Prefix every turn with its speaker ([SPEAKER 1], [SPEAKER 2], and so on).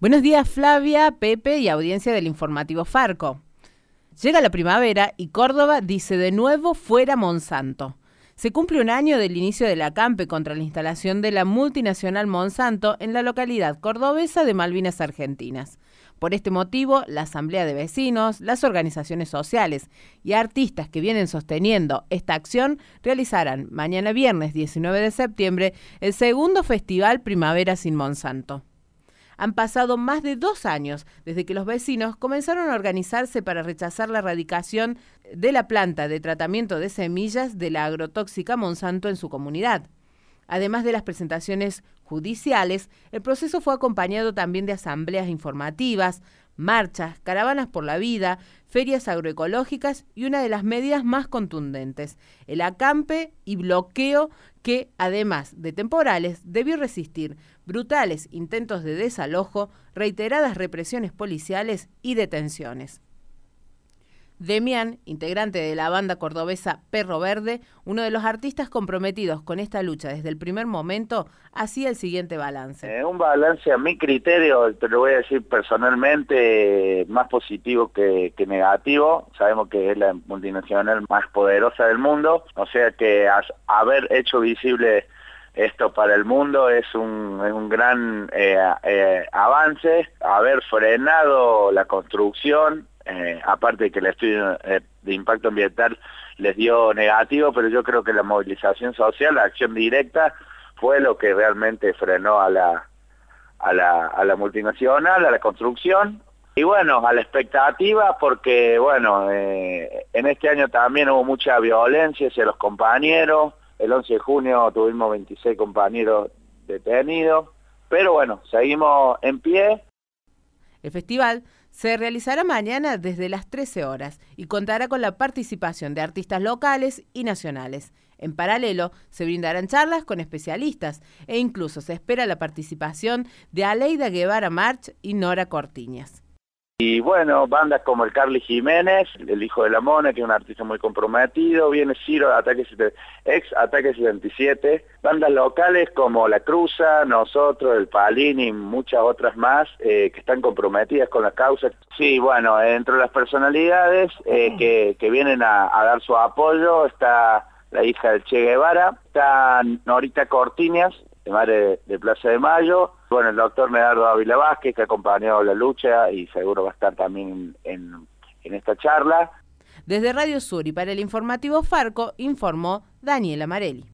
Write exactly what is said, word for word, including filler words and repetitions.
[SPEAKER 1] Buenos días, Flavia, Pepe y audiencia del informativo Farco. Llega la primavera y Córdoba dice de nuevo fuera Monsanto. Se cumple un año del inicio del acampe contra la instalación de la multinacional Monsanto en la localidad cordobesa de Malvinas Argentinas. Por este motivo, la Asamblea de Vecinos, las organizaciones sociales y artistas que vienen sosteniendo esta acción realizarán mañana viernes diecinueve de septiembre el segundo Festival Primavera sin Monsanto. Han pasado más de dos años desde que los vecinos comenzaron a organizarse para rechazar la erradicación de la planta de tratamiento de semillas de la agrotóxica Monsanto en su comunidad. Además de las presentaciones judiciales, el proceso fue acompañado también de asambleas informativas, marchas, caravanas por la vida, ferias agroecológicas y una de las medidas más contundentes, el acampe y bloqueo que, además de temporales, debió resistir brutales intentos de desalojo, reiteradas represiones policiales y detenciones. Demián, integrante de la banda cordobesa Perro Verde, uno de los artistas comprometidos con esta lucha desde el primer momento, hacía el siguiente balance.
[SPEAKER 2] Eh, un balance a mi criterio, te lo voy a decir personalmente, más positivo que, que negativo. Sabemos que es la multinacional más poderosa del mundo, o sea que as, haber hecho visible esto para el mundo es un, es un gran eh, eh, avance, haber frenado la construcción. Eh, aparte de que el estudio eh, de impacto ambiental les dio negativo, pero yo creo que la movilización social, la acción directa, fue lo que realmente frenó a la, a la, a la multinacional, a la construcción, y bueno, a la expectativa, porque bueno, eh, en este año también hubo mucha violencia hacia los compañeros. El once de junio tuvimos veintiséis compañeros detenidos, pero bueno, seguimos en pie.
[SPEAKER 1] El festival se realizará mañana desde las trece horas y contará con la participación de artistas locales y nacionales. En paralelo, se brindarán charlas con especialistas e incluso se espera la participación de Aleida Guevara March y Nora Cortiñas.
[SPEAKER 2] Y bueno, bandas como el Carly Jiménez, el hijo de la Mona, que es un artista muy comprometido, viene Ciro de Ataque ex Ataque setenta y siete, bandas locales como La Cruza, nosotros, el Palín y muchas otras más eh, que están comprometidas con la causa. Sí, bueno, entre las personalidades eh, que, que vienen a, a dar su apoyo está la hija del Che Guevara, está Norita Cortiñas, de madre de Plaza de Mayo, bueno, el doctor Medardo Ávila Vázquez, que ha acompañado la lucha y seguro va a estar también en, en esta charla.
[SPEAKER 1] Desde Radio Sur y para el informativo Farco, informó Daniela Marelli.